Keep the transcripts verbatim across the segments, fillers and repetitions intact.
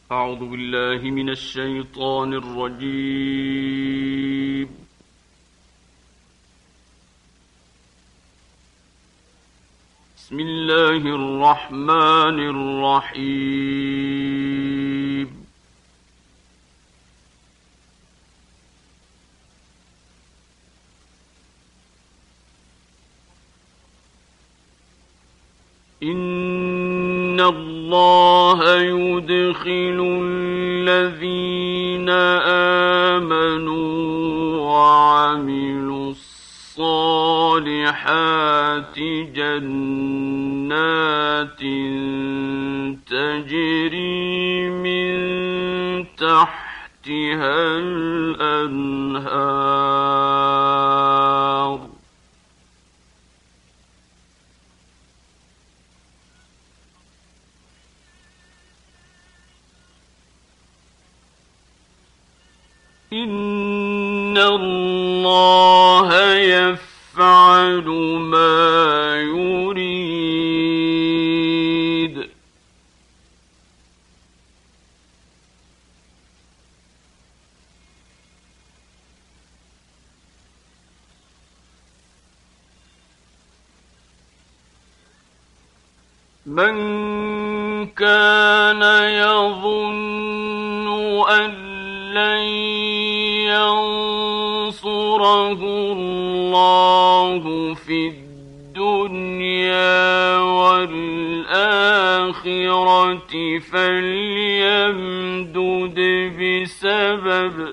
أعوذ بالله من الشيطان الرجيم. بسم الله الرحمن الرحيم. إن الله يدخل الذين آمنوا وعملوا الصالحات جنات تجري من تحتها الأنهار إن الله يفعل ما يريد. من كان يظن أن لن ينصره الله في الدنيا والآخرة فليمدد بسبب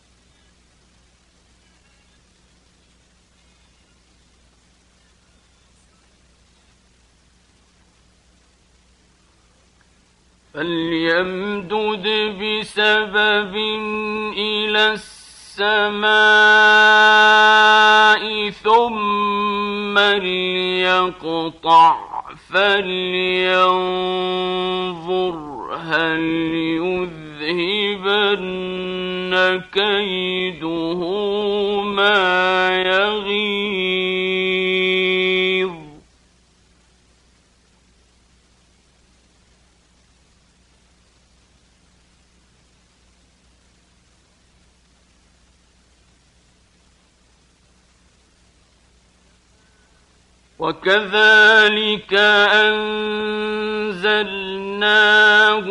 فليمدد بسبب إلى السماء ثم ليقطع فلينظر هل يذهبن كيده ما يغيظ. وكذلك أنزلناه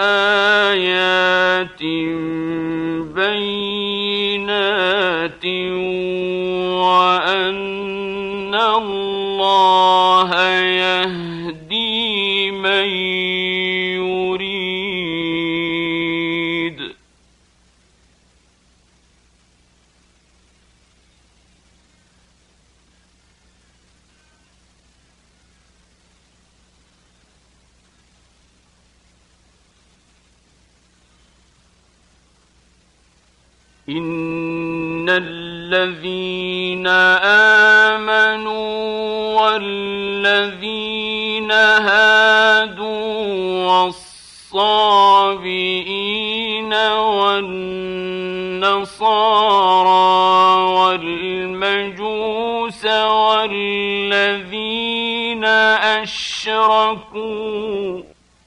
آيات بينات وأن الله يهدي من يريد. إن الذين آمنوا والذين هادوا والصابئين والنصارى والمجوس والذين أشركوا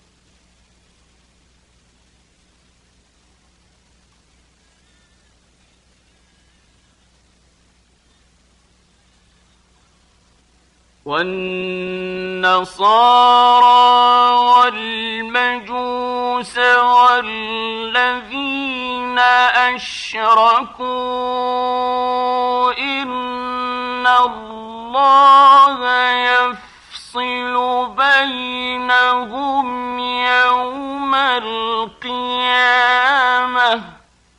والنصارى والمجوس والذين أشركوا إن الله يفصل بينهم يوم القيامة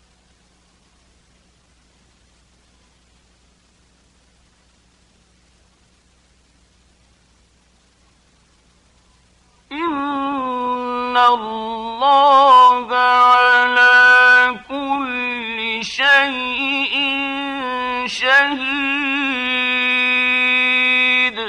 إن الله على كل شيء شهيد.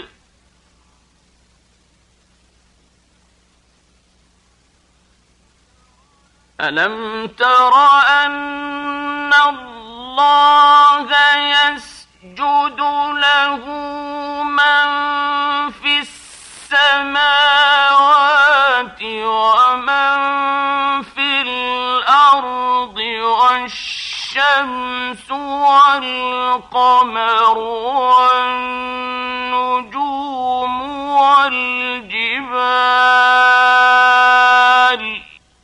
ألم تر أن الله يسجد له من في السماوات ومن في والشمس والقمر والنجوم والجبال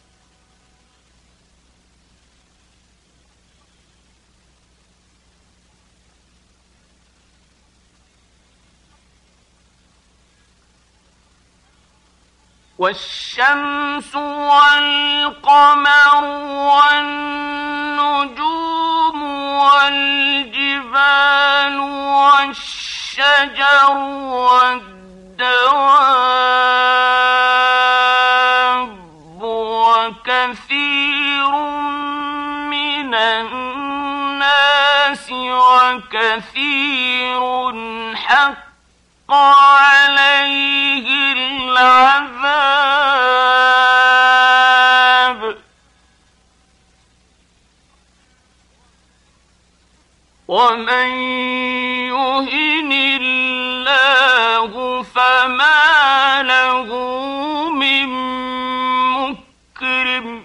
والشمس والقمر والنجوم والجبال والشجر والدواب وكثير من الناس وكثير حق عليه العذاب ومن يهن الله فما له من مكرم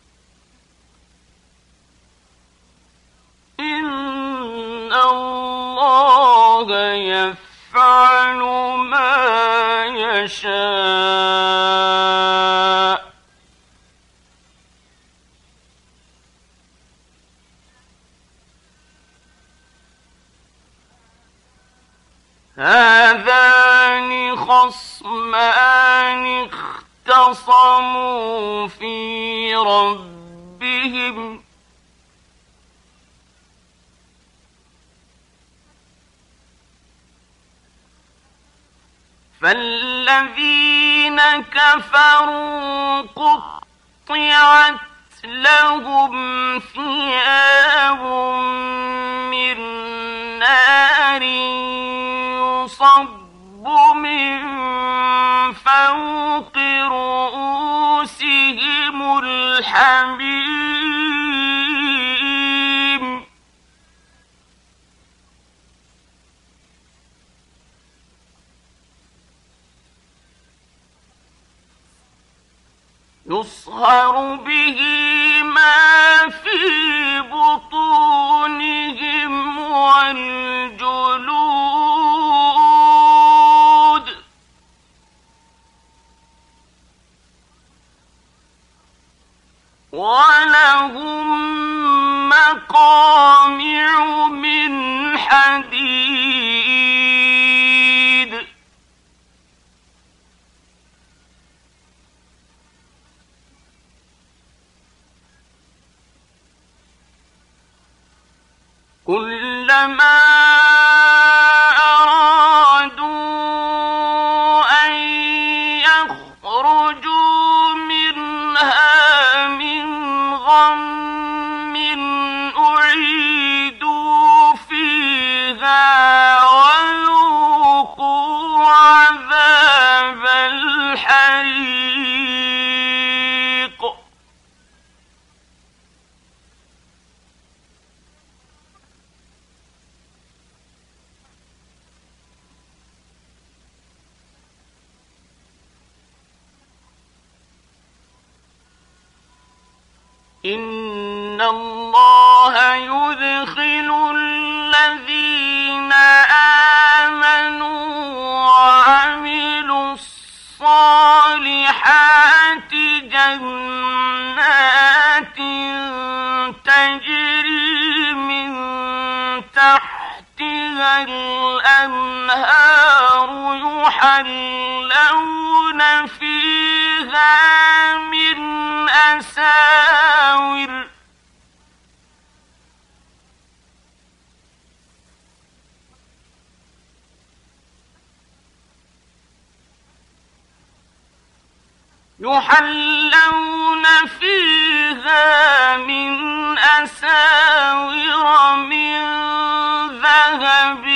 إن الله يفعل ما يشاء هذان خصمان اختصموا في ربهم فالذين كفروا قطعت لهم ثياب من نار يصب من فوق رؤوسهم الحميم يصهر به ما في بطونهم والجلود ولهم مقامع من حديد كلما أرادوا أن يخرجوا منها من غم أعيدوا فيها وذوقوا عذاب الحريق إن الله يدخل الذين آمنوا وعملوا الصالحات جنات تجري من تحتها الأنهار يحلون فيها من أساور يحلون فيها من أساور من ذهب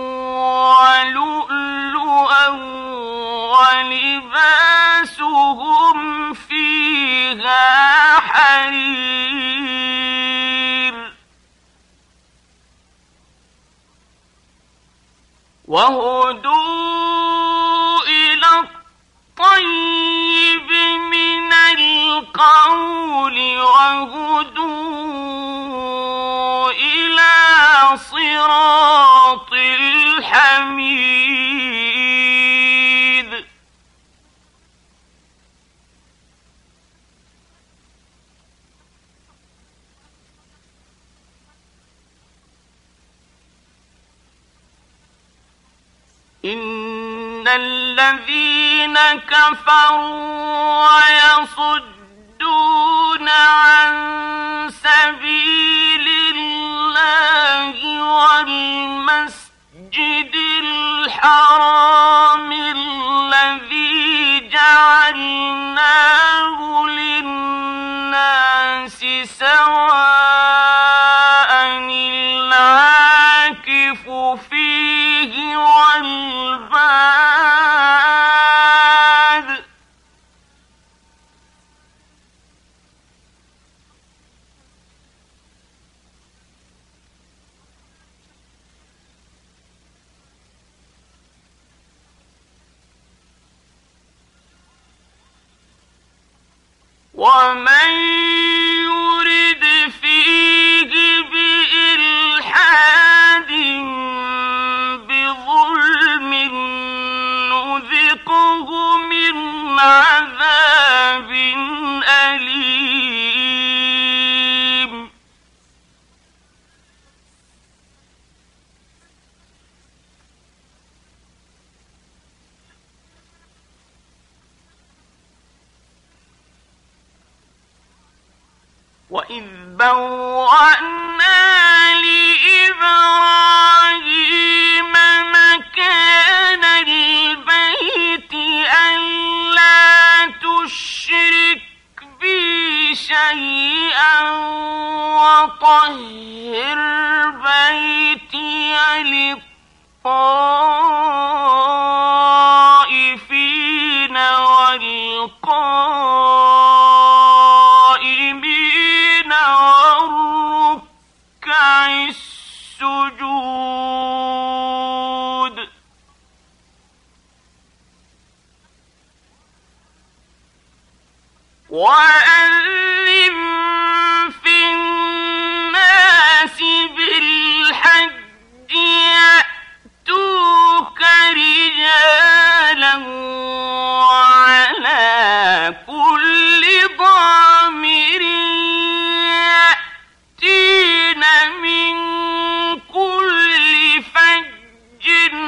ولؤلؤا ولباسهم فيها حرير وهدوا إلى الطيب من القول وهدوا الصراط الحميد إن الذين كفروا ويصدون عن سبيل الله والمسجد الحرام الذي جعلناه للناس سواء العاكف فيه والباد ومن يرد فيه بإلحاد بظلم نذقه من عذاب أليم وإذ بوأنا لإبراهيم مكان البيت ألا تشرك بي شيئا وطهر بيتي للطائفين والقائمين والركع السجود وأذن في الناس بالحج يأتوك رجالا وعلى كل ضامر يأتين من كل فج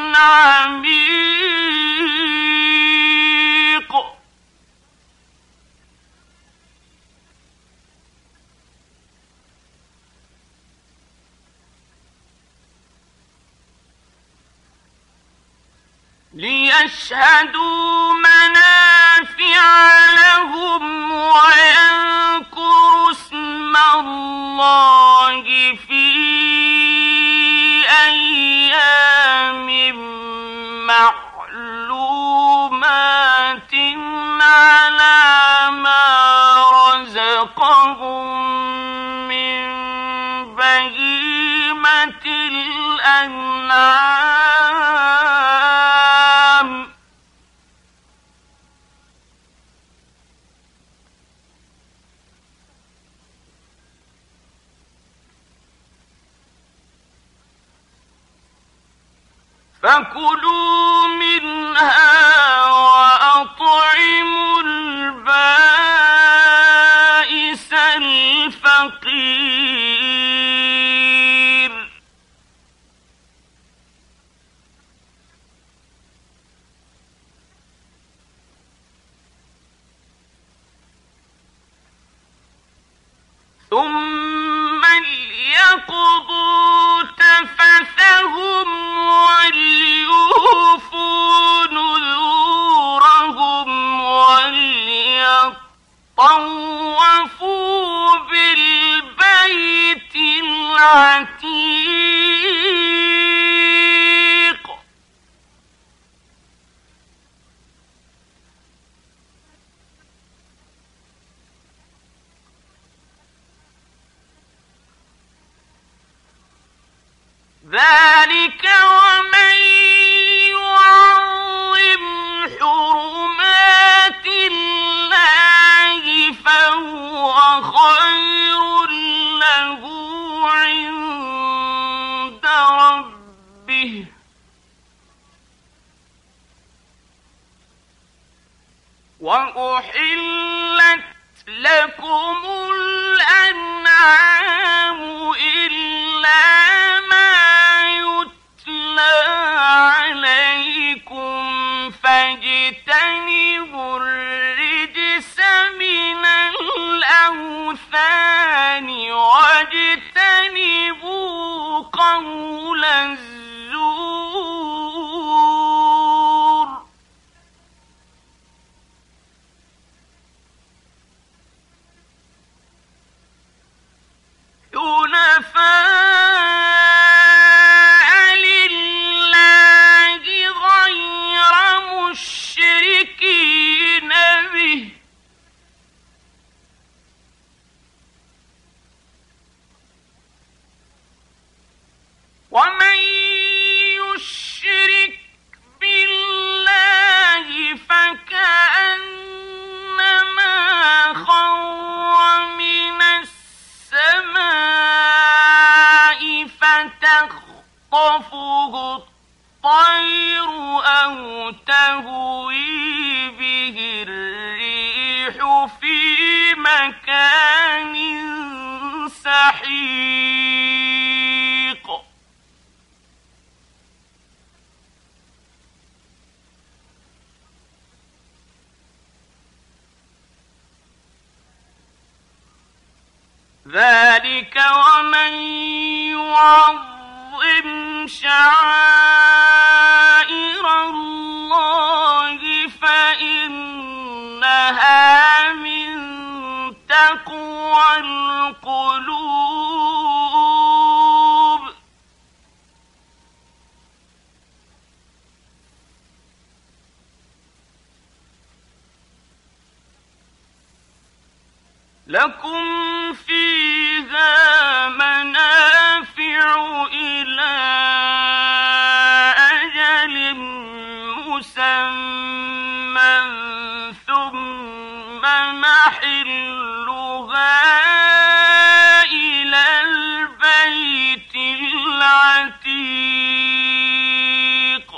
عميق ليشهدوا منافع لهم ويذكروا اسم الله في أيام معلومات على ما رزقهم من بهيمة الأنعام فكلوا منها وأطعموا البائس الفقير ثم ليقضوا تفثهم وليوفوا نذورهم وليطوفوا بالبيت العتيق ذلك ومن يعظم حرمات الله فهو خير له عند ربه وأحلت لكم الأنعام إلا ما يتلى عليكم فاجتنبوا الرجس من الأوثان واجتنبوا قول الزور حنفاء لله غير مشركين به ومن يشرك بالله فكأنما خر من السماء فتخطفه الطير أو تهوي به الريح في مكان سحيق ذلك ومن يعظم شعائر الله فإنها من تقوى القلوب لكم فيها منافع إلى أجل مسمى ثم محلها إلى البيت العتيق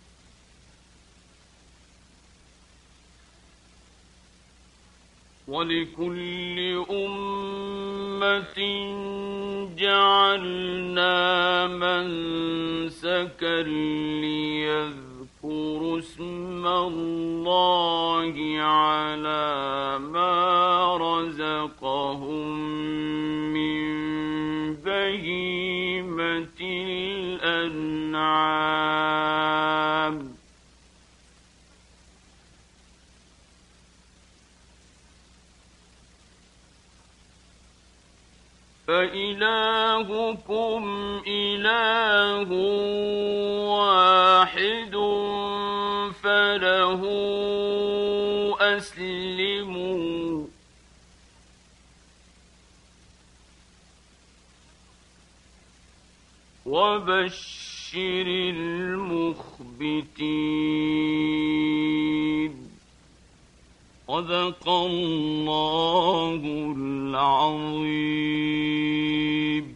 ولكل أمة جعلنا منسكا ليذكروا اسم الله على ما رزقهم من بهيمة الأنعام فإلهكم إله واحد فله أسلموا وبشر المخبتين صدق الله العظيم.